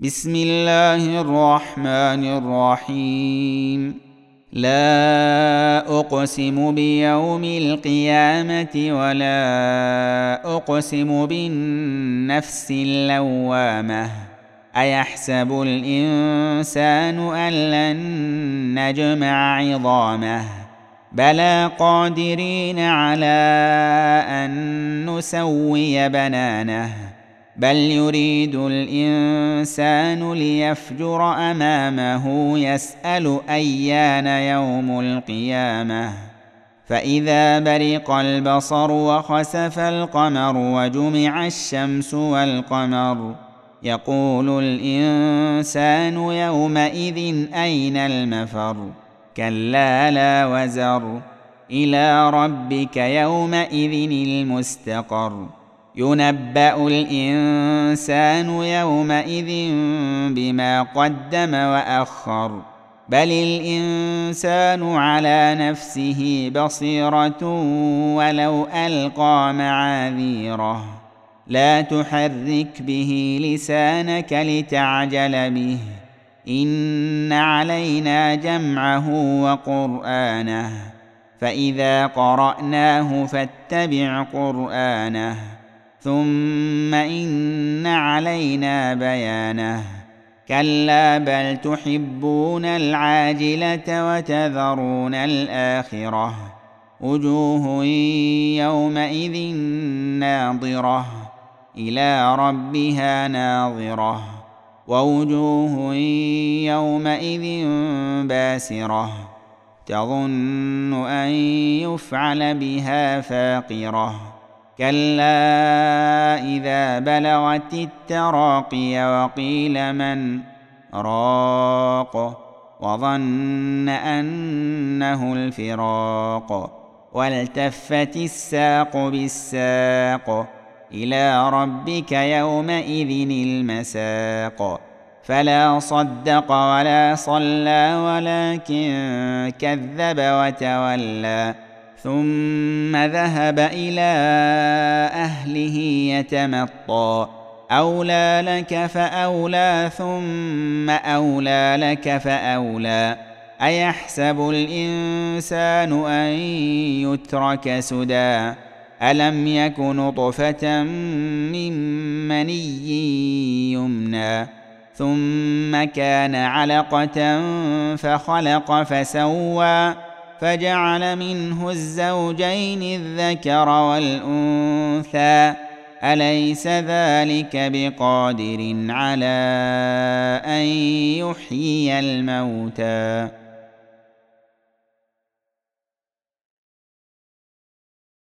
بسم الله الرحمن الرحيم. لا أقسم بيوم القيامة ولا أقسم بالنفس اللوامة. أيحسب الإنسان أن لن نجمع عظامه بلى قادرين على أن نسوي بنانه بل يريد الإنسان ليفجر أمامه يسأل أيان يوم القيامة. فإذا برق البصر وخسف القمر وجمع الشمس والقمر يقول الإنسان يومئذ أين المفر كلا لا وزر إلى ربك يومئذ المستقر. ينبأ الإنسان يومئذ بما قدم وأخر بل الإنسان على نفسه بصيرة ولو ألقى معاذيره. لا تحرك به لسانك لتعجل به إن علينا جمعه وقرآنه فإذا قرأناه فاتبع قرآنه ثم إن علينا بيانه. كلا بل تحبون العاجلة وتذرون الآخرة وجوه يومئذ ناظرة إلى ربها ناظرة ووجوه يومئذ باسرة تظن أن يفعل بها فاقرة. كلا إذا بلغت التراقي وقيل من راق وظن أنه الفراق والتفت الساق بالساق إلى ربك يومئذ المساق. فلا صدق ولا صلى ولكن كذب وتولى ثم ذهب إلى أهله يتمطى. أولى لك فأولى ثم أولى لك فأولى. أيحسب الإنسان أن يترك سدى ألم يك نطفة من مني يمنى ثم كان علقة فخلق فسوى فجعل منه الزوجين الذكر والأنثى أليس ذلك بقادر على أن يحيي الموتى